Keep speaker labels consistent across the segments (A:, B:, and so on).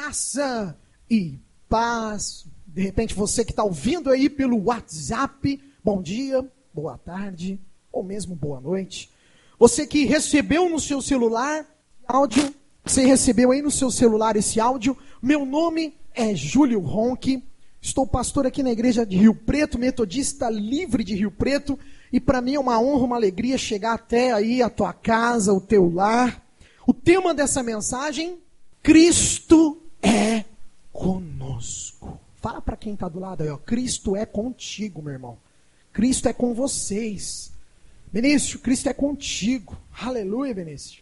A: Graça e paz. De repente você que está ouvindo aí pelo WhatsApp, bom dia, boa tarde, ou mesmo boa noite. Você que recebeu no seu celular áudio, você recebeu aí no seu celular esse áudio. Meu nome é Júlio Ronque, estou pastor aqui na igreja de Rio Preto, metodista livre de Rio Preto, e para mim é uma honra, uma alegria chegar até aí a tua casa, o teu lar. O tema dessa mensagem, Cristo é conosco. Fala para quem está do lado aí, ó. Cristo é contigo, meu irmão. Cristo é com vocês. Benício, Cristo é contigo. Aleluia, Benício.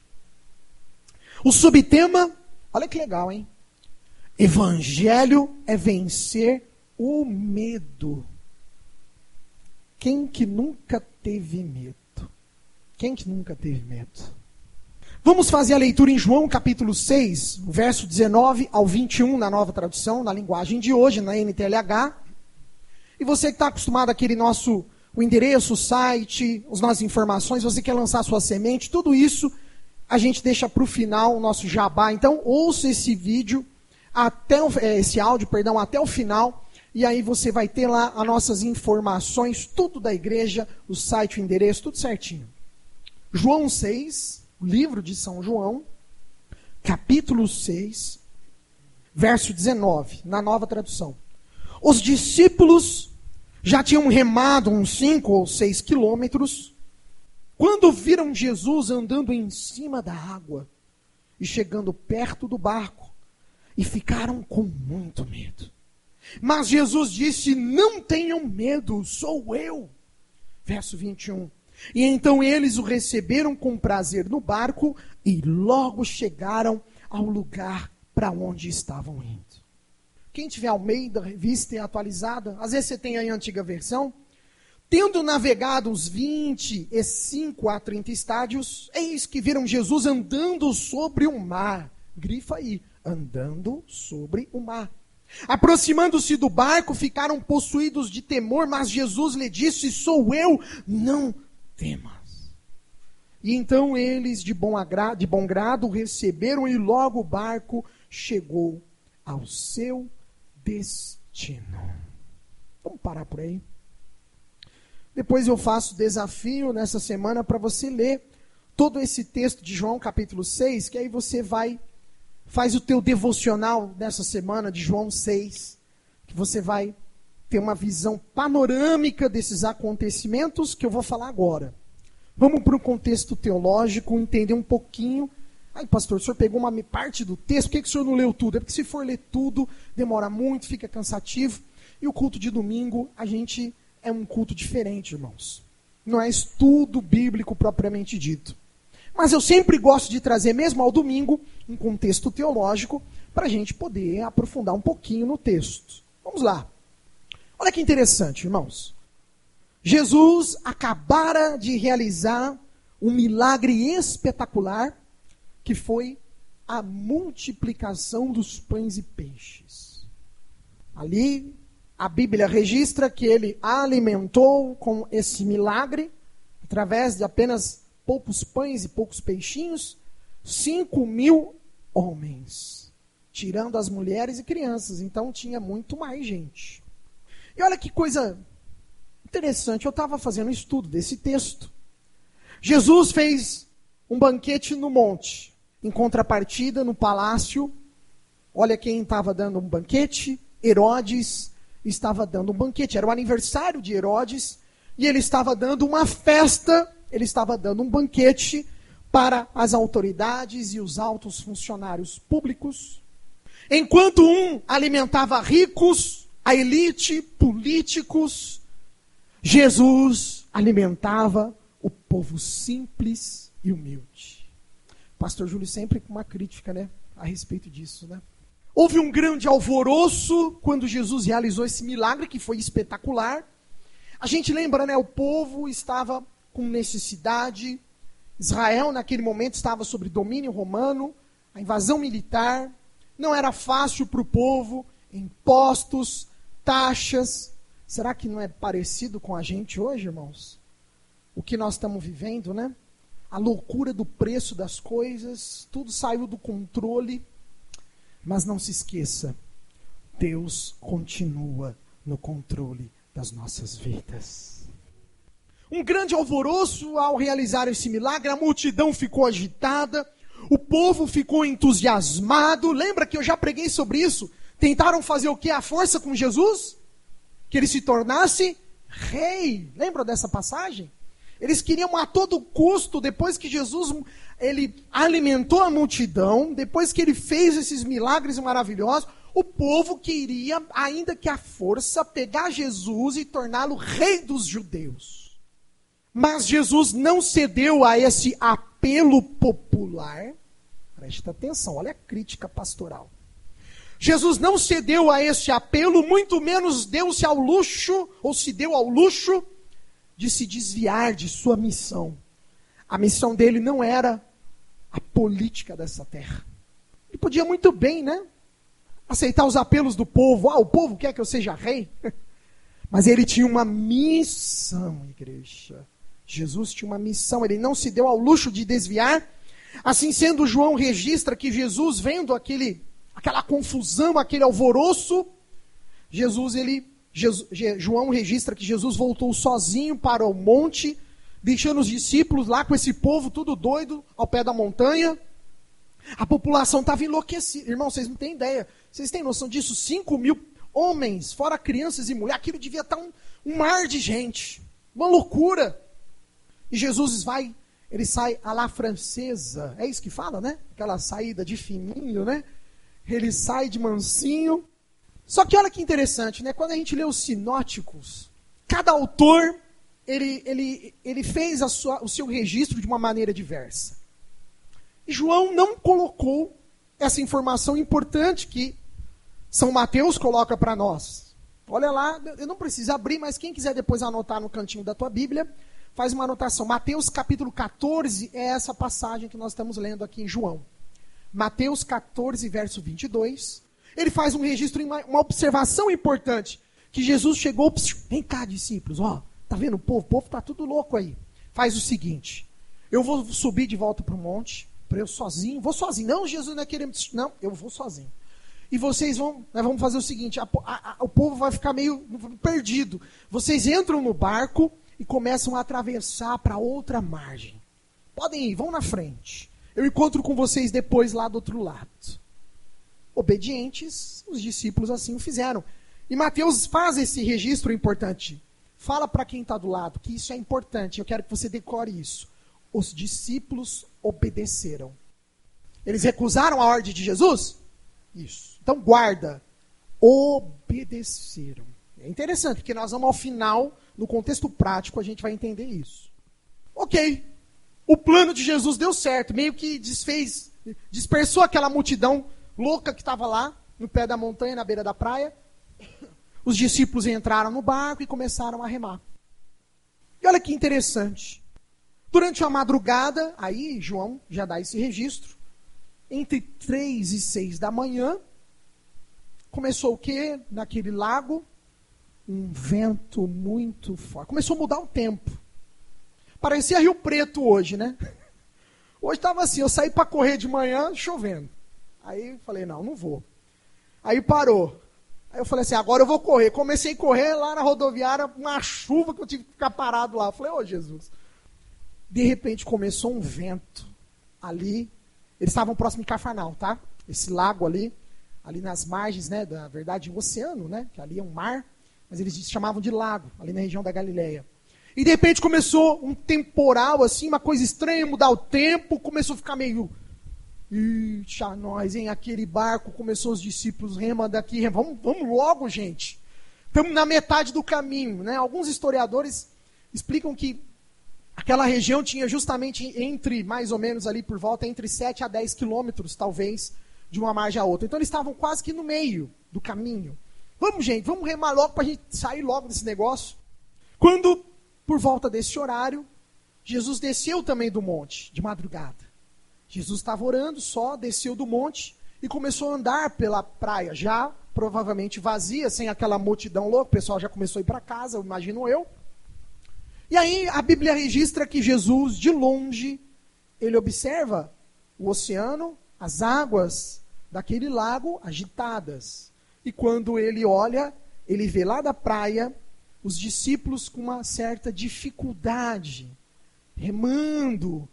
A: O subtema, olha que legal, hein? Evangelho é vencer o medo. Quem que nunca teve medo? Quem que nunca teve medo? Vamos fazer a leitura em João capítulo 6, verso 19 ao 21, na nova tradução, na linguagem de hoje, na NTLH. E você que está acostumado àquele o endereço, o site, as nossas informações, você quer lançar sua semente, tudo isso a gente deixa para o final, o nosso jabá. Então, ouça esse vídeo, esse áudio, até o final, e aí você vai ter lá as nossas informações, tudo da igreja, o site, o endereço, tudo certinho. João 6, o livro de São João, capítulo 6, verso 19, na nova tradução. Os discípulos já tinham remado uns 5 ou 6 quilômetros, quando viram Jesus andando em cima da água e chegando perto do barco, e ficaram com muito medo. Mas Jesus disse: não tenham medo, sou eu. Verso 21. E então eles o receberam com prazer no barco e logo chegaram ao lugar para onde estavam indo. Quem tiver Almeida, revista e atualizada, às vezes você tem aí a antiga versão. Tendo navegado uns 25 a 30 estádios, eis que viram Jesus andando sobre o mar. Grifa aí, andando sobre o mar. Aproximando-se do barco, ficaram possuídos de temor, mas Jesus lhe disse: sou eu, não temas. E então eles, de bom grado, receberam, e logo o barco chegou ao seu destino. Vamos parar por aí. Depois eu faço desafio nessa semana para você ler todo esse texto de João capítulo 6, que aí você faz o teu devocional nessa semana de João 6, que você vai ter uma visão panorâmica desses acontecimentos que eu vou falar agora. Vamos para o contexto teológico, entender um pouquinho. Ai, pastor, o senhor pegou uma parte do texto, por que o senhor não leu tudo? É porque se for ler tudo, demora muito, fica cansativo. E o culto de domingo, é um culto diferente, irmãos. Não é estudo bíblico propriamente dito. Mas eu sempre gosto de trazer, mesmo ao domingo, um contexto teológico, para a gente poder aprofundar um pouquinho no texto. Vamos lá. Olha que interessante, irmãos. Jesus acabara de realizar um milagre espetacular, que foi a multiplicação dos pães e peixes. Ali, a Bíblia registra que ele alimentou com esse milagre, através de apenas poucos pães e poucos peixinhos, 5.000 homens, tirando as mulheres e crianças. Então tinha muito mais gente. E olha que coisa interessante, eu estava fazendo um estudo desse texto. Jesus fez um banquete no monte, em contrapartida, no palácio. Olha quem estava dando um banquete: Herodes estava dando um banquete. Era o aniversário de Herodes, e ele estava dando uma festa, ele estava dando um banquete para as autoridades e os altos funcionários públicos. Enquanto um alimentava ricos, a elite, políticos, Jesus alimentava o povo simples e humilde. Pastor Júlio sempre com uma crítica, a respeito disso, Houve um grande alvoroço quando Jesus realizou esse milagre, que foi espetacular. A gente lembra, o povo estava com necessidade. Israel, naquele momento, estava sob domínio romano, a invasão militar. Não era fácil para o povo, impostos, taxas. Será que não é parecido com a gente hoje, irmãos? O que nós estamos vivendo, A loucura do preço das coisas, tudo saiu do controle. Mas não se esqueça, Deus continua no controle das nossas vidas. Um grande alvoroço ao realizar esse milagre, a multidão ficou agitada, o povo ficou entusiasmado. Lembra que eu já preguei sobre isso? Tentaram fazer o quê? À força com Jesus? Que ele se tornasse rei. Lembra dessa passagem? Eles queriam a todo custo, depois que Jesus ele alimentou a multidão, depois que ele fez esses milagres maravilhosos, o povo queria, ainda que à força, pegar Jesus e torná-lo rei dos judeus. Mas Jesus não cedeu a esse apelo popular. Preste atenção, olha a crítica pastoral. Jesus não cedeu a esse apelo, muito menos deu-se ao luxo, ou se deu ao luxo, de se desviar de sua missão. A missão dele não era a política dessa terra. Ele podia muito bem, né? Aceitar os apelos do povo. O povo quer que eu seja rei. Mas ele tinha uma missão, igreja. Jesus tinha uma missão. Ele não se deu ao luxo de desviar. Assim sendo, João registra que Jesus, vendo aquela confusão, aquele alvoroço, João registra que Jesus voltou sozinho para o monte, deixando os discípulos lá com esse povo tudo doido ao pé da montanha. A população estava enlouquecida. Irmão, vocês não têm ideia. Vocês têm noção disso? 5.000 homens, fora crianças e mulheres. Aquilo devia estar um mar de gente. Uma loucura. E Jesus ele sai à la francesa. É isso que fala, né? Aquela saída de fininho, né? Ele sai de mansinho. Só que olha que interessante, né? Quando a gente lê os sinóticos, cada autor, ele fez o seu registro de uma maneira diversa. E João não colocou essa informação importante que São Mateus coloca para nós. Olha lá, eu não preciso abrir, mas quem quiser depois anotar no cantinho da tua Bíblia, faz uma anotação. Mateus capítulo 14 é essa passagem que nós estamos lendo aqui em João. Mateus 14, verso 22. Ele faz um registro, uma observação importante. Que Jesus chegou, vem cá, discípulos, tá vendo o povo? O povo está tudo louco aí. Faz o seguinte, eu vou subir de volta para o monte, para eu sozinho, vou sozinho. Não, Jesus não é querendo, não, eu vou sozinho. E vocês nós vamos fazer o seguinte, o povo vai ficar meio perdido. Vocês entram no barco e começam a atravessar para outra margem. Podem ir, vão na frente. Eu encontro com vocês depois lá do outro lado. Obedientes, os discípulos assim o fizeram. E Mateus faz esse registro importante. Fala para quem está do lado que isso é importante. Eu quero que você decore isso. Os discípulos obedeceram. Eles recusaram a ordem de Jesus? Isso. Então guarda. Obedeceram. É interessante, porque nós vamos ao final, no contexto prático, a gente vai entender isso. Ok. O plano de Jesus deu certo. Meio que dispersou aquela multidão louca que estava lá, no pé da montanha, na beira da praia. Os discípulos entraram no barco e começaram a remar. E olha que interessante. Durante a madrugada, aí João já dá esse registro, entre 3 e 6 da manhã, começou o quê? Naquele lago, um vento muito forte. Começou a mudar o tempo. Parecia Rio Preto hoje, né? Hoje estava assim, eu saí para correr de manhã, chovendo. Aí eu falei, não vou. Aí parou. Aí eu falei assim, agora eu vou correr. Comecei a correr lá na rodoviária, uma chuva que eu tive que ficar parado lá. Eu falei, Jesus. De repente começou um vento ali. Eles estavam próximo de Cafarnaum, tá? Esse lago ali nas margens, né, da verdade, um oceano, né? Que ali é um mar, mas eles chamavam de lago, ali na região da Galileia. E de repente começou um temporal, assim, uma coisa estranha, mudar o tempo, começou a ficar meio... Ixi, nós, hein? Aquele barco, começou os discípulos, rema daqui, vamos logo, gente. Estamos na metade do caminho, né? Alguns historiadores explicam que aquela região tinha justamente entre, mais ou menos ali por volta, entre 7 a 10 quilômetros, talvez, de uma margem a outra. Então eles estavam quase que no meio do caminho. Vamos, gente, vamos remar logo para a gente sair logo desse negócio. Quando, por volta desse horário, Jesus desceu também do monte, de madrugada. Jesus estava orando só, desceu do monte e começou a andar pela praia, já provavelmente vazia, sem aquela multidão louca, o pessoal já começou a ir para casa, imagino eu. E aí a Bíblia registra que Jesus, de longe, ele observa o oceano, as águas daquele lago agitadas. E quando ele olha, ele vê lá da praia os discípulos com uma certa dificuldade, remando.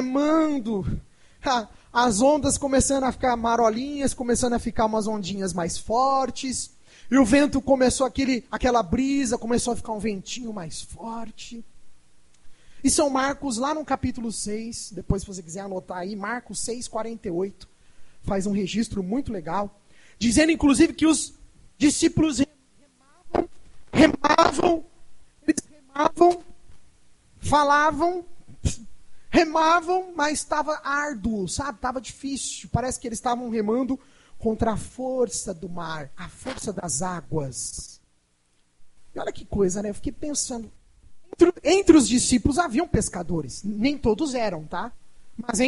A: As ondas começando a ficar marolinhas, começando a ficar umas ondinhas mais fortes. E o vento começou, aquela brisa, começou a ficar um ventinho mais forte. E São Marcos, lá no capítulo 6, depois se você quiser anotar aí, Marcos 6:48, faz um registro muito legal, dizendo inclusive que os discípulos remavam, remavam, mas estava árduo, sabe? Estava difícil. Parece que eles estavam remando contra a força do mar, a força das águas. E olha que coisa, né? Eu fiquei pensando. Entre os discípulos haviam pescadores. Nem todos eram, tá? Mas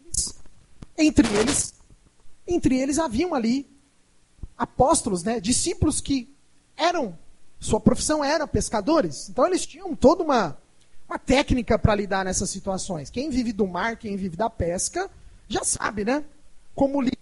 A: entre eles haviam ali apóstolos, né? Discípulos que sua profissão era pescadores. Então eles tinham toda uma técnica para lidar nessas situações. Quem vive do mar, quem vive da pesca, já sabe, né? Como lidar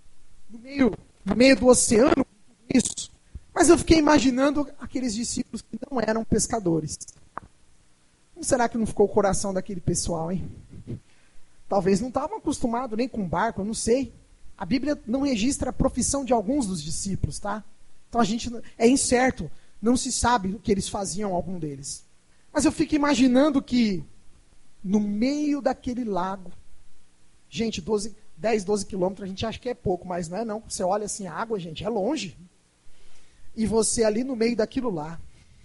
A: no meio do oceano com isso. Mas eu fiquei imaginando aqueles discípulos que não eram pescadores. Como será que não ficou o coração daquele pessoal, hein? Talvez não estavam acostumados nem com barco, eu não sei. A Bíblia não registra a profissão de alguns dos discípulos, tá? Então é incerto, não se sabe o que eles faziam, algum deles. Mas eu fico imaginando que no meio daquele lago, gente, 10, 12 quilômetros, a gente acha que é pouco, mas não é não. Você olha assim, a água, gente, é longe. E você ali no meio daquilo lá.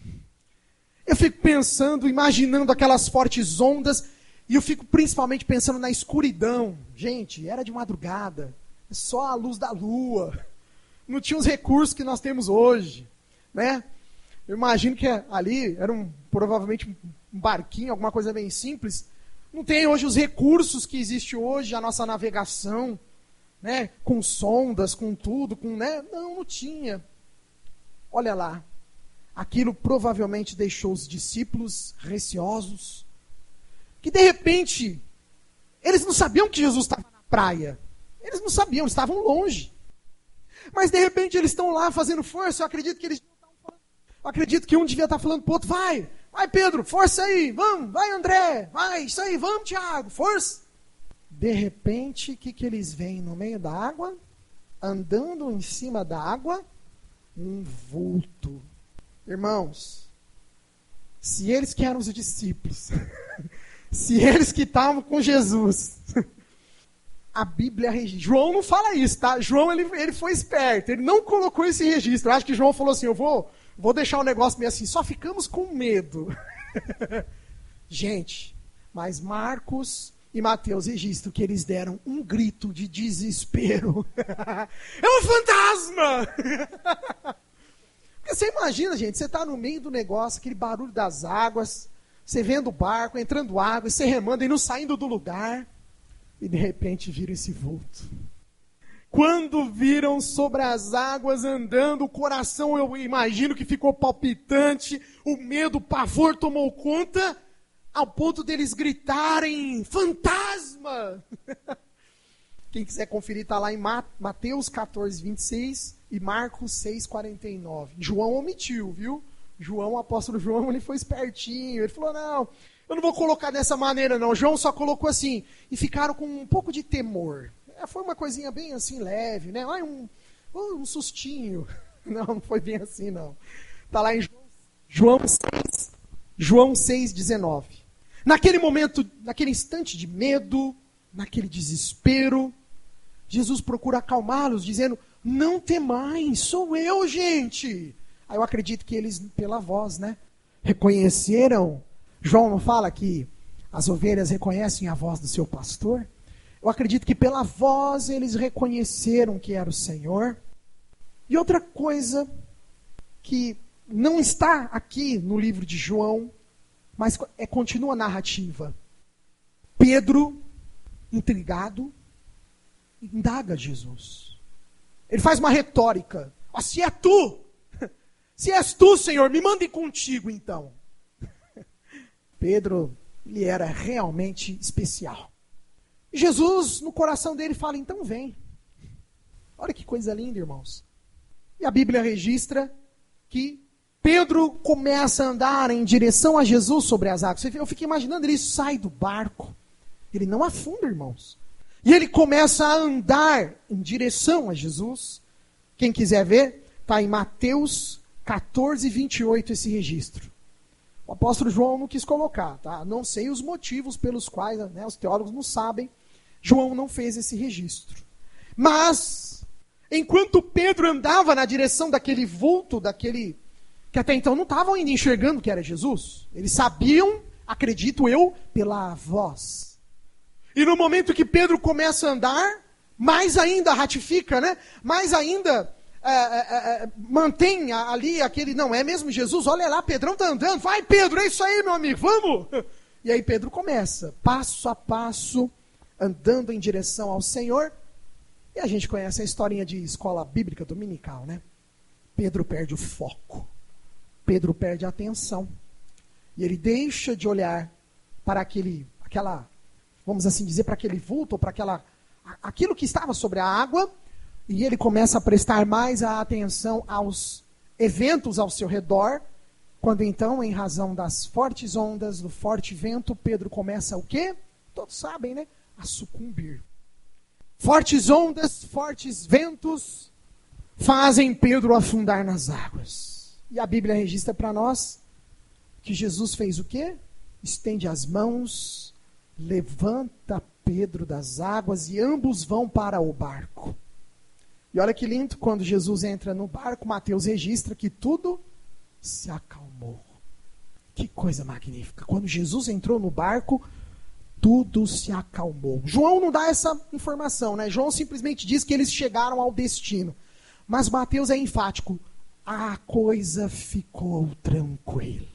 A: Eu fico pensando, imaginando aquelas fortes ondas, e eu fico principalmente pensando na escuridão. Gente, era de madrugada, só a luz da lua. Não tinha os recursos que nós temos hoje, né? Eu imagino que ali era provavelmente um barquinho, alguma coisa bem simples. Não tem hoje os recursos que existe hoje, a nossa navegação, né? Com sondas, com tudo, né? Não tinha. Olha lá. Aquilo provavelmente deixou os discípulos receosos. Que de repente, eles não sabiam que Jesus estava na praia. Eles não sabiam, estavam longe. Mas de repente eles estão lá fazendo força. Eu acredito que um devia estar falando para o outro, vai Pedro, força aí, vamos, vai André, vai, isso aí, vamos Tiago, força. De repente, o que eles veem no meio da água? Andando em cima da água, um vulto. Irmãos, se eles que eram os discípulos, se eles que estavam com Jesus, a Bíblia registra. João não fala isso, tá? João ele foi esperto, ele não colocou esse registro. Eu acho que João falou assim, eu vou deixar o negócio meio assim, só ficamos com medo. Gente, mas Marcos e Mateus registram que eles deram um grito de desespero. É um fantasma! Porque você imagina, gente, você está no meio do negócio, aquele barulho das águas, você vendo o barco, entrando água, você remando e não saindo do lugar, e de repente vira esse vulto. Quando viram sobre as águas andando, o coração, eu imagino que ficou palpitante, o medo, o pavor tomou conta, ao ponto deles gritarem, fantasma! Quem quiser conferir, está lá em Mateus 14:26 e Marcos 6:49. João omitiu, viu? O apóstolo João, ele foi espertinho. Ele falou, não, eu não vou colocar dessa maneira, não. João só colocou assim. E ficaram com um pouco de temor. Foi uma coisinha bem assim, leve, né? Um sustinho. Não foi bem assim, não. Está lá em João 6:19. Naquele momento, naquele instante de medo, naquele desespero, Jesus procura acalmá-los, dizendo, não temais, sou eu, gente. Aí eu acredito que eles, pela voz, né, reconheceram. João não fala que as ovelhas reconhecem a voz do seu pastor? Eu acredito que pela voz eles reconheceram que era o Senhor. E outra coisa que não está aqui no livro de João, mas continua a narrativa. Pedro, intrigado, indaga Jesus. Ele faz uma retórica. Se é tu, se és tu, Senhor, me mande contigo então. Pedro, ele era realmente especial. Jesus, no coração dele, fala, então vem. Olha que coisa linda, irmãos. E a Bíblia registra que Pedro começa a andar em direção a Jesus sobre as águas. Eu fico imaginando, ele sai do barco. Ele não afunda, irmãos. E ele começa a andar em direção a Jesus. Quem quiser ver, está em Mateus 14, 28 esse registro. O apóstolo João não quis colocar, tá? Não sei os motivos pelos quais, né, os teólogos não sabem. João não fez esse registro. Mas, enquanto Pedro andava na direção daquele vulto, daquele que até então não estavam ainda enxergando que era Jesus. Eles sabiam, acredito eu, pela voz. E no momento que Pedro começa a andar, mais ainda ratifica, né? Mais ainda mantém ali aquele, não é mesmo Jesus? Olha lá, Pedrão está andando. Vai, Pedro, é isso aí, meu amigo, vamos! E aí Pedro começa, passo a passo, andando em direção ao Senhor. E a gente conhece a historinha de escola bíblica dominical, né? Pedro perde o foco. Pedro perde a atenção. E ele deixa de olhar para aquela, vamos assim dizer, para aquele vulto, ou para aquilo que estava sobre a água, e ele começa a prestar mais a atenção aos eventos ao seu redor, quando então, em razão das fortes ondas, do forte vento, Pedro começa o quê? Todos sabem, né? A sucumbir. Fortes ondas, fortes ventos fazem Pedro afundar nas águas. E a Bíblia registra para nós que Jesus fez o quê? Estende as mãos, levanta Pedro das águas e ambos vão para o barco. E olha que lindo, quando Jesus entra no barco, Mateus registra que tudo se acalmou. Que coisa magnífica. Quando Jesus entrou no barco, tudo se acalmou. João não dá essa informação, né? João simplesmente diz que eles chegaram ao destino. Mas Mateus é enfático. A coisa ficou tranquila.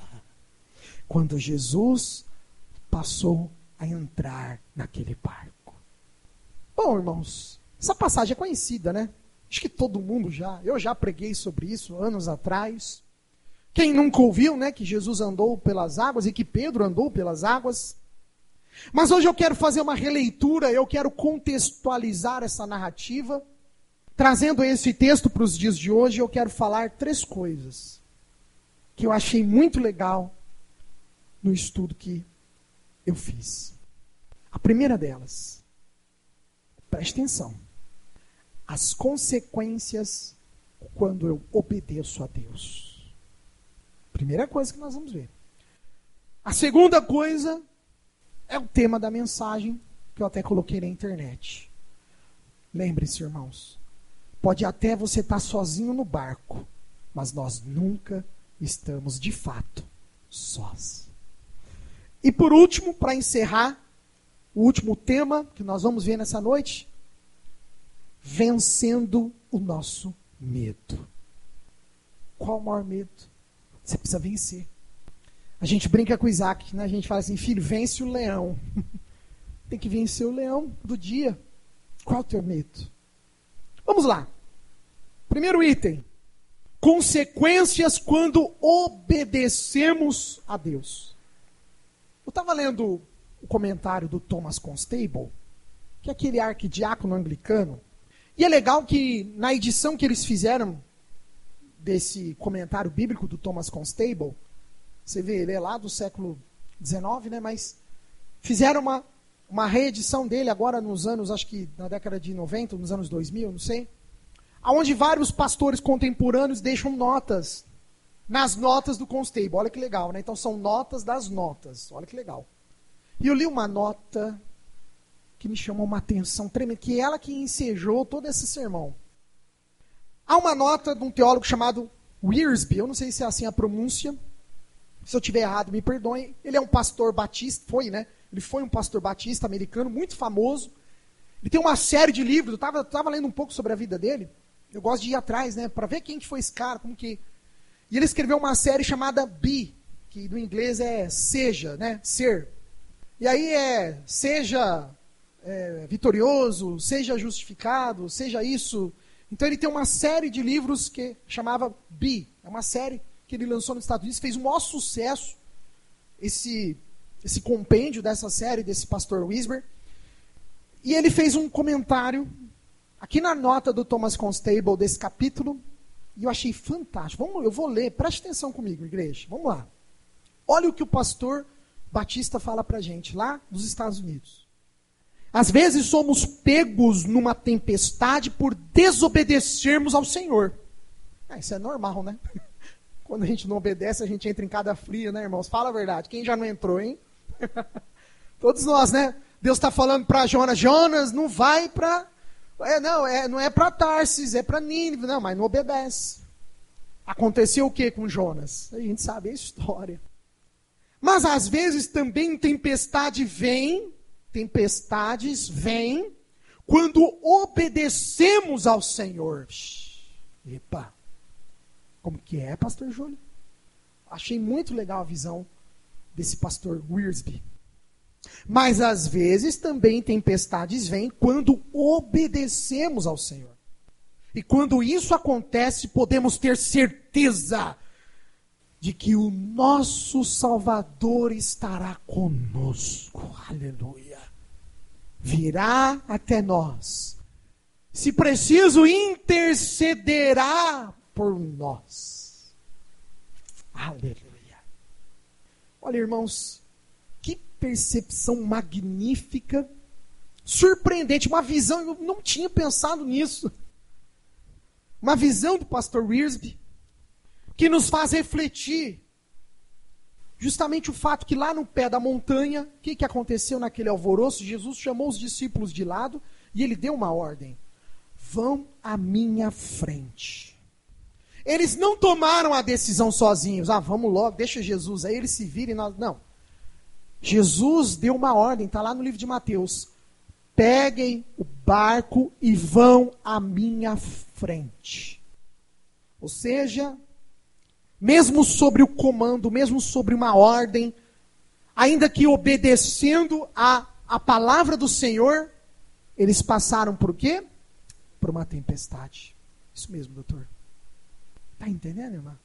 A: Quando Jesus passou a entrar naquele barco. Bom, irmãos, essa passagem é conhecida, né? Acho que todo mundo eu já preguei sobre isso anos atrás. Quem nunca ouviu, né, que Jesus andou pelas águas e que Pedro andou pelas águas. Mas hoje eu quero fazer uma releitura, eu quero contextualizar essa narrativa. Trazendo esse texto para os dias de hoje, eu quero falar 3 coisas que eu achei muito legal no estudo que eu fiz. A primeira delas, preste atenção, as consequências quando eu obedeço a Deus. Primeira coisa que nós vamos ver. A segunda coisa é o tema da mensagem que eu até coloquei na internet. Lembre-se, irmãos, pode até você estar sozinho no barco, mas nós nunca estamos de fato sós. E por último, para encerrar, o último tema que nós vamos ver nessa noite, vencendo o nosso medo. Qual o maior medo? Você precisa vencer. A gente brinca com o Isaac, né? A gente fala assim, filho, vence o leão. Tem que vencer o leão do dia. Qual é o teu medo? Vamos lá. Primeiro item. Consequências quando obedecemos a Deus. Eu estava lendo o comentário do Thomas Constable, que é aquele arquidiácono anglicano. E é legal que na edição que eles fizeram desse comentário bíblico do Thomas Constable, você vê, ele é lá do século XIX, né? Mas fizeram uma reedição dele agora nos anos, acho que na década de 90, nos anos 2000, não sei. Onde vários pastores contemporâneos deixam notas nas notas do Constable. Olha que legal, né? Então são notas das notas. Olha que legal. E eu li uma nota que me chamou uma atenção tremenda, que é ela que ensejou todo esse sermão. Há uma nota de um teólogo chamado Wiersbe, eu não sei se é assim a pronúncia, se eu estiver errado, me perdoem. Ele é um pastor batista, Ele foi um pastor batista americano, muito famoso. Ele tem uma série de livros, eu estava lendo um pouco sobre a vida dele. Eu gosto de ir atrás, né, para ver quem que foi esse cara, como que... E ele escreveu uma série chamada Be, que no inglês é seja, né, ser. E aí seja vitorioso, seja justificado, seja isso. Então ele tem uma série de livros que chamava Be. É uma série que ele lançou nos Estados Unidos, fez um maior sucesso, esse compêndio dessa série, desse pastor Wiersbe. E ele fez um comentário aqui na nota do Thomas Constable desse capítulo, e eu achei fantástico. Eu vou ler, preste atenção comigo, igreja. Vamos lá. Olha o que o pastor Batista fala pra gente, lá nos Estados Unidos. Às vezes somos pegos numa tempestade por desobedecermos ao Senhor. Isso é normal, né? Quando a gente não obedece, a gente entra em cada fria, né, irmãos? Fala a verdade. Quem já não entrou, hein? Todos nós, né? Deus está falando para Jonas, Jonas, não vai para... não é para Tarsis, é para Nínive. Não, mas não obedece. Aconteceu o que com Jonas? A gente sabe a história. Mas às vezes também tempestades vêm quando obedecemos ao Senhor. Epa! Como que é, pastor Júlio? Achei muito legal a visão desse pastor Wiersbe. Mas às vezes também tempestades vêm quando obedecemos ao Senhor. E quando isso acontece, podemos ter certeza de que o nosso Salvador estará conosco. Aleluia. Virá até nós. Se preciso, intercederá por nós. Aleluia. Olha, irmãos, que percepção magnífica, surpreendente, uma visão, eu não tinha pensado nisso. Uma visão do pastor Wiersbe, que nos faz refletir justamente o fato que lá no pé da montanha, o que aconteceu naquele alvoroço? Jesus chamou os discípulos de lado e ele deu uma ordem: vão à minha frente. Eles não tomaram a decisão sozinhos. Vamos logo, deixa Jesus aí, eles se virem. Não. Jesus deu uma ordem, está lá no livro de Mateus. Peguem o barco e vão à minha frente. Ou seja, mesmo sobre o comando, mesmo sobre uma ordem, ainda que obedecendo a palavra do Senhor, eles passaram por quê? Por uma tempestade. Isso mesmo, doutor. Está entendendo, irmã?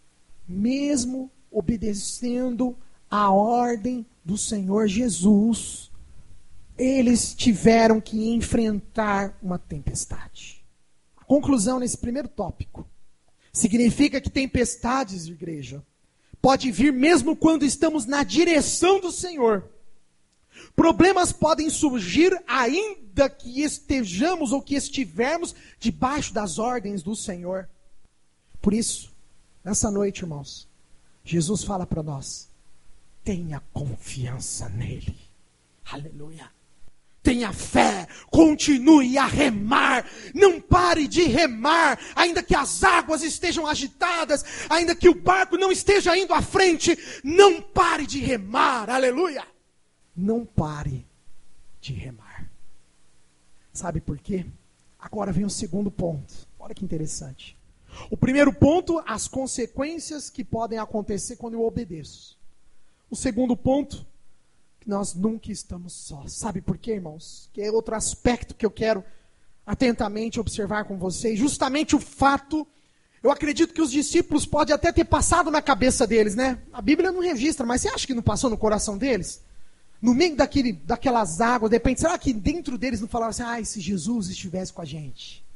A: Mesmo obedecendo a ordem do Senhor Jesus, eles tiveram que enfrentar uma tempestade. A conclusão nesse primeiro tópico significa que tempestades, igreja, pode vir mesmo quando estamos na direção do Senhor. Problemas podem surgir ainda que estejamos ou que estivermos debaixo das ordens do Senhor. Por isso, nessa noite, irmãos, Jesus fala para nós: tenha confiança nele. Aleluia. Tenha fé, continue a remar, não pare de remar, ainda que as águas estejam agitadas, ainda que o barco não esteja indo à frente, não pare de remar, aleluia. Não pare de remar. Sabe por quê? Agora vem o segundo ponto, olha que interessante. O primeiro ponto, as consequências que podem acontecer quando eu obedeço. O segundo ponto, nós nunca estamos sós. Sabe por quê, irmãos? Que é outro aspecto que eu quero atentamente observar com vocês. Justamente o fato, eu acredito que os discípulos podem até ter passado na cabeça deles, né? A Bíblia não registra, mas você acha que não passou no coração deles? No meio daquelas águas, de repente, será que dentro deles não falavam assim: se Jesus estivesse com a gente?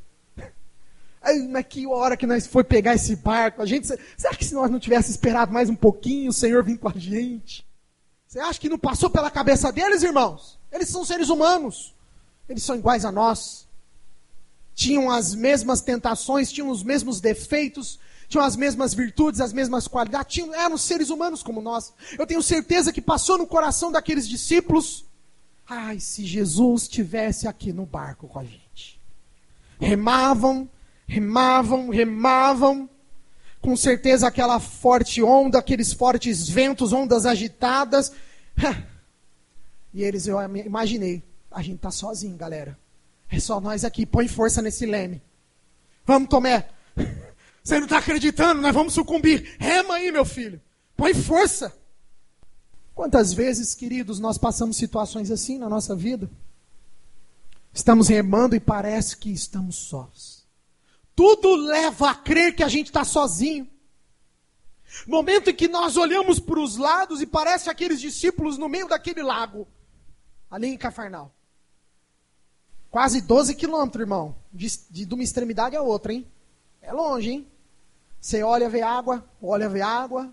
A: Mas que hora que nós foi pegar esse barco? Será que se nós não tivéssemos esperado mais um pouquinho, o Senhor vir com a gente? Você acha que não passou pela cabeça deles, irmãos? Eles são seres humanos. Eles são iguais a nós. Tinham as mesmas tentações, tinham os mesmos defeitos, tinham as mesmas virtudes, as mesmas qualidades. Eram seres humanos como nós. Eu tenho certeza que passou no coração daqueles discípulos: se Jesus estivesse aqui no barco com a gente. Remavam. Com certeza aquela forte onda, aqueles fortes ventos, ondas agitadas. E eles, eu imaginei, a gente tá sozinho, galera. É só nós aqui, põe força nesse leme. Vamos, Tomé. Você não está acreditando, nós vamos sucumbir. Rema aí, meu filho. Põe força. Quantas vezes, queridos, nós passamos situações assim na nossa vida? Estamos remando e parece que estamos sós. Tudo leva a crer que a gente está sozinho. Momento em que nós olhamos para os lados e parece aqueles discípulos no meio daquele lago, ali em Cafarnaum. Quase 12 quilômetros, irmão. De uma extremidade à outra, hein? É longe, hein? Você olha, vê água, olha, vê água.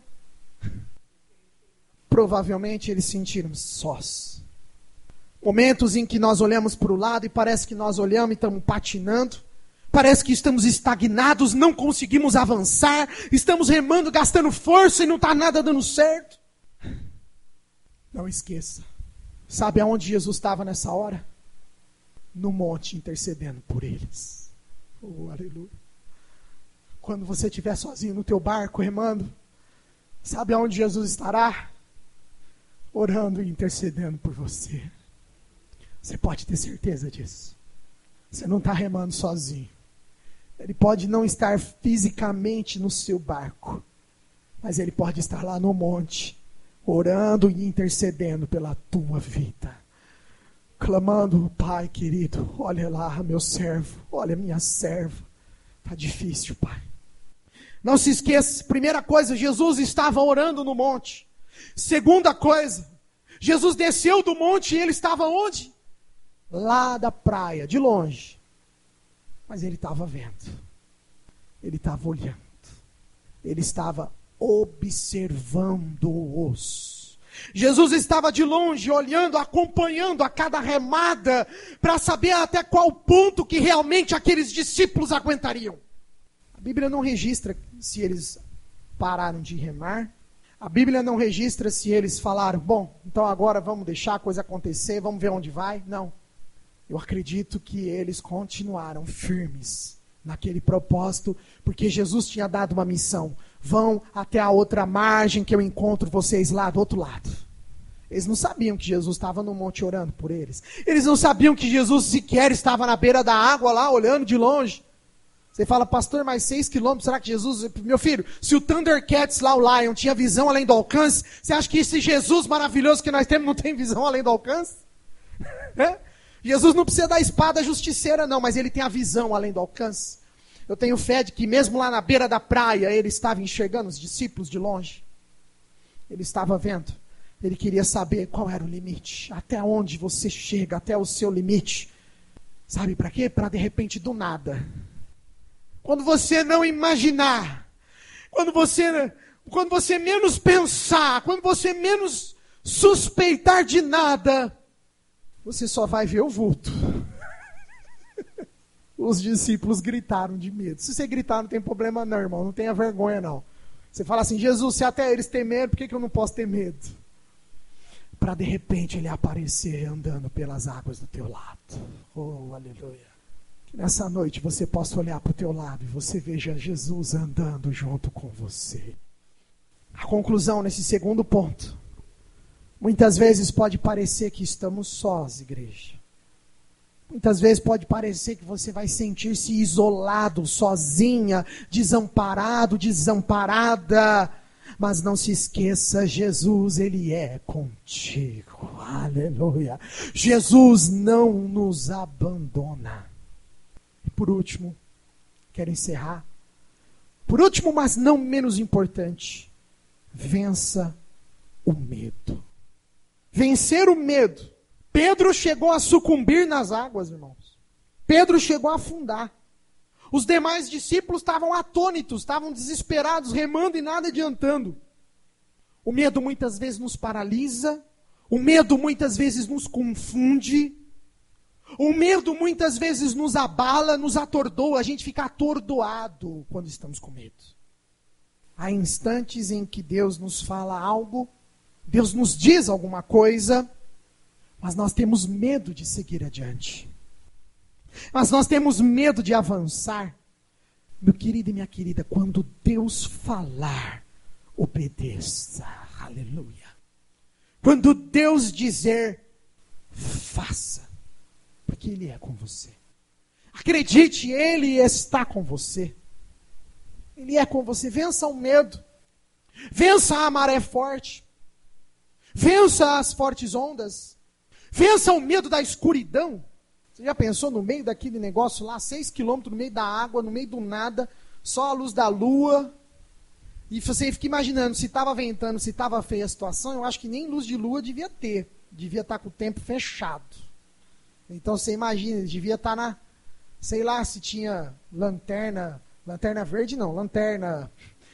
A: Provavelmente eles sentiram sós. Momentos em que nós olhamos para o lado e parece que nós olhamos e estamos patinando. Parece que estamos estagnados, não conseguimos avançar. Estamos remando, gastando força e não está nada dando certo. Não esqueça. Sabe aonde Jesus estava nessa hora? No monte, intercedendo por eles. Oh, aleluia. Quando você estiver sozinho no teu barco, remando, sabe aonde Jesus estará? Orando e intercedendo por você. Você pode ter certeza disso. Você não está remando sozinho. Ele pode não estar fisicamente no seu barco, mas ele pode estar lá no monte, orando e intercedendo pela tua vida. Clamando, Pai querido, olha lá meu servo, olha minha serva. Está difícil, Pai. Não se esqueça, primeira coisa, Jesus estava orando no monte. Segunda coisa, Jesus desceu do monte e ele estava onde? Lá da praia, de longe. Mas ele estava vendo. Ele estava olhando. Ele estava observando-os. Jesus estava de longe, olhando, acompanhando a cada remada, para saber até qual ponto que realmente aqueles discípulos aguentariam. A Bíblia não registra se eles pararam de remar. A Bíblia não registra se eles falaram, bom, então agora vamos deixar a coisa acontecer, vamos ver onde vai. Não. Eu acredito que eles continuaram firmes naquele propósito, porque Jesus tinha dado uma missão. Vão até a outra margem que eu encontro vocês lá do outro lado. Eles não sabiam que Jesus estava no monte orando por eles. Eles não sabiam que Jesus sequer estava na beira da água lá, olhando de longe. Você fala, pastor, mais 6 quilômetros, será que Jesus... Meu filho, se o Thundercats lá, o Lion, tinha visão além do alcance, você acha que esse Jesus maravilhoso que nós temos não tem visão além do alcance? É? Jesus não precisa da espada justiceira não, mas ele tem a visão além do alcance. Eu tenho fé de que mesmo lá na beira da praia, ele estava enxergando os discípulos de longe. Ele estava vendo. Ele queria saber qual era o limite. Até onde você chega, até o seu limite. Sabe para quê? Para de repente do nada. Quando você não imaginar. Quando você menos pensar. Quando você menos suspeitar de nada. Você só vai ver o vulto. Os discípulos gritaram de medo. Se você gritar, não tem problema não, irmão. Não tenha vergonha, não. Você fala assim, Jesus, se até eles têm medo, por que eu não posso ter medo? Para de repente ele aparecer andando pelas águas do teu lado. Oh, aleluia. Que nessa noite você possa olhar para o teu lado e você veja Jesus andando junto com você. A conclusão nesse segundo ponto. Muitas vezes pode parecer que estamos sós, igreja. Muitas vezes pode parecer que você vai sentir-se isolado, sozinha, desamparado, desamparada. Mas não se esqueça, Jesus, Ele é contigo. Aleluia. Jesus não nos abandona. E por último, quero encerrar. Por último, mas não menos importante, vença o medo. Vencer o medo. Pedro chegou a sucumbir nas águas, irmãos. Pedro chegou a afundar. Os demais discípulos estavam atônitos, estavam desesperados, remando e nada adiantando. O medo muitas vezes nos paralisa. O medo muitas vezes nos confunde. O medo muitas vezes nos abala, nos atordoa. A gente fica atordoado quando estamos com medo. Há instantes em que Deus nos fala algo, Deus nos diz alguma coisa, mas nós temos medo de seguir adiante. Mas nós temos medo de avançar. Meu querido e minha querida, quando Deus falar, obedeça. Aleluia. Quando Deus dizer, faça. Porque Ele é com você. Acredite, Ele está com você. Ele é com você. Vença o medo. Vença a maré forte. Vença as fortes ondas. Vença o medo da escuridão. Você já pensou no meio daquele negócio lá, 6 quilômetros no meio da água, no meio do nada, só a luz da lua. E você fica imaginando, se estava ventando, se estava feia a situação, eu acho que nem luz de lua devia ter. Devia estar com o tempo fechado. Então você imagina, ele devia estar na, sei lá se tinha lanterna verde não, lanterna,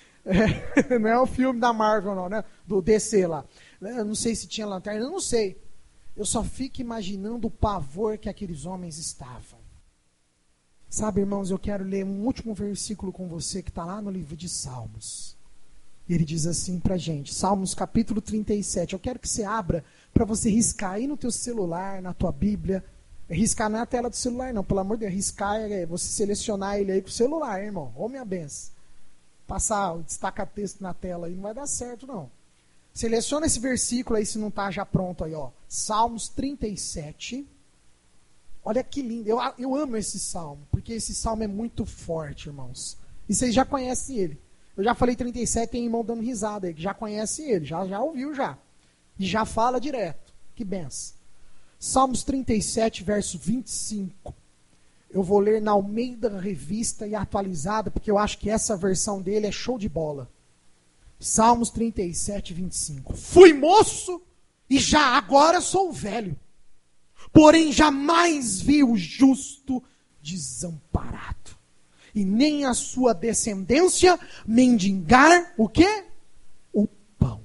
A: não é o filme da Marvel não, né? Do DC lá. Eu não sei se tinha lanterna, eu não sei. Eu só fico imaginando o pavor que aqueles homens estavam. Sabe, irmãos, eu quero ler um último versículo com você que está lá no livro de Salmos. E ele diz assim pra gente, Salmos capítulo 37. Eu quero que você abra para você riscar aí no teu celular, na tua Bíblia. Riscar não é a tela do celular não, pelo amor de Deus. Riscar é você selecionar ele aí com o celular, irmão. Ô minha benção. Passar o destaca-texto na tela aí não vai dar certo não. Seleciona esse versículo aí se não está já pronto aí, ó. Salmos 37. Olha que lindo. Eu amo esse salmo, porque esse salmo é muito forte, irmãos. E vocês já conhecem ele. Eu já falei 37, tem irmão dando risada aí, que já conhece ele, já ouviu já. E já fala direto. Que benção. Salmos 37, verso 25. Eu vou ler na Almeida Revista e Atualizada, porque eu acho que essa versão dele é show de bola. Salmos 37, 25. Fui moço e já agora sou velho. Porém jamais vi o justo desamparado. E nem a sua descendência mendigar o quê? O pão.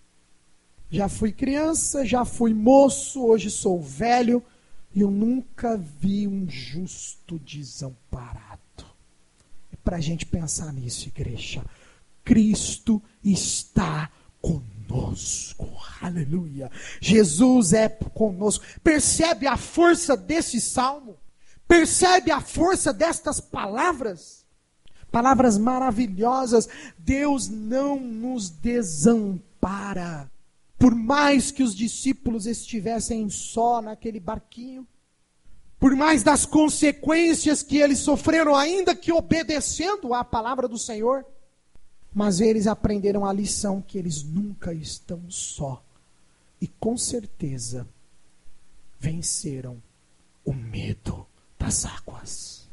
A: Já fui criança, já fui moço, hoje sou velho. E eu nunca vi um justo desamparado. É para a gente pensar nisso, igreja. Cristo está conosco. Aleluia. Jesus é conosco. Percebe a força desse salmo? Percebe a força destas palavras? Palavras maravilhosas. Deus não nos desampara. Por mais que os discípulos estivessem só naquele barquinho, por mais das consequências que eles sofreram, ainda que obedecendo à palavra do Senhor, mas eles aprenderam a lição que eles nunca estão só. E com certeza venceram o medo das águas.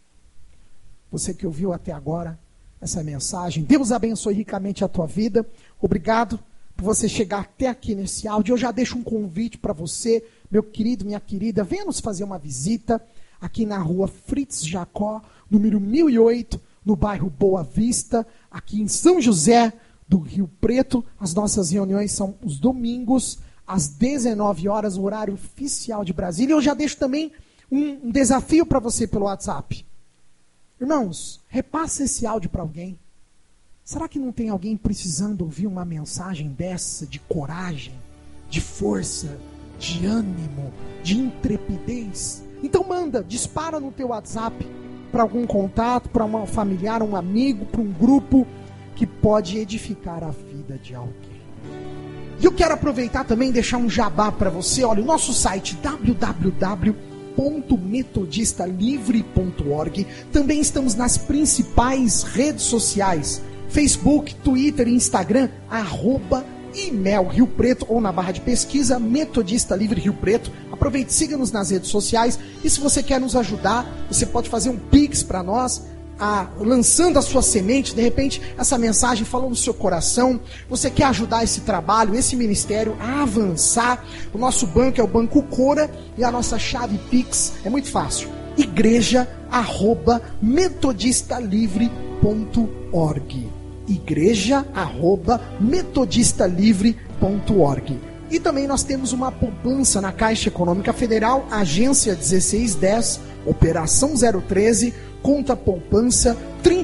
A: Você que ouviu até agora essa mensagem, Deus abençoe ricamente a tua vida. Obrigado por você chegar até aqui nesse áudio. Eu já deixo um convite para você, meu querido, minha querida, venha nos fazer uma visita aqui na rua Fritz Jacó, número 1008, no bairro Boa Vista, aqui em São José do Rio Preto. As nossas reuniões são os domingos, às 19 horas, o horário oficial de Brasília. Eu já deixo também um desafio para você pelo WhatsApp. Irmãos, repassa esse áudio para alguém. Será que não tem alguém precisando ouvir uma mensagem dessa, de coragem, de força, de ânimo, de intrepidez? Então manda, dispara no teu WhatsApp para algum contato, para um familiar, um amigo, para um grupo que pode edificar a vida de alguém. E eu quero aproveitar também e deixar um jabá para você. Olha, o nosso site www.metodistalivre.org. Também estamos nas principais redes sociais: Facebook, Twitter e Instagram, @IMEL Rio Preto, ou na barra de pesquisa Metodista Livre Rio Preto. Aproveite, siga-nos nas redes sociais. E se você quer nos ajudar, você pode fazer um Pix para nós, lançando a sua semente. De repente essa mensagem falou no seu coração, você quer ajudar esse trabalho, esse ministério a avançar. O nosso banco é o Banco Cora e a nossa chave Pix é muito fácil: igreja@metodistalivre.org. igreja@metodistalivre.org. E também nós temos uma poupança na Caixa Econômica Federal, agência 1610, operação 013, conta poupança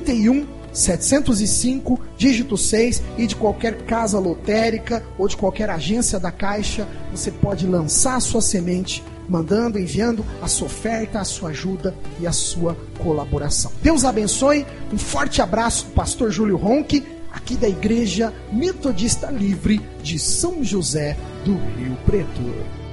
A: 31705, dígito 6, e de qualquer casa lotérica ou de qualquer agência da Caixa, você pode lançar a sua semente, mandando, enviando a sua oferta, a sua ajuda e a sua colaboração. Deus abençoe, um forte abraço do pastor Júlio Ronque, aqui da Igreja Metodista Livre de São José do Rio Preto.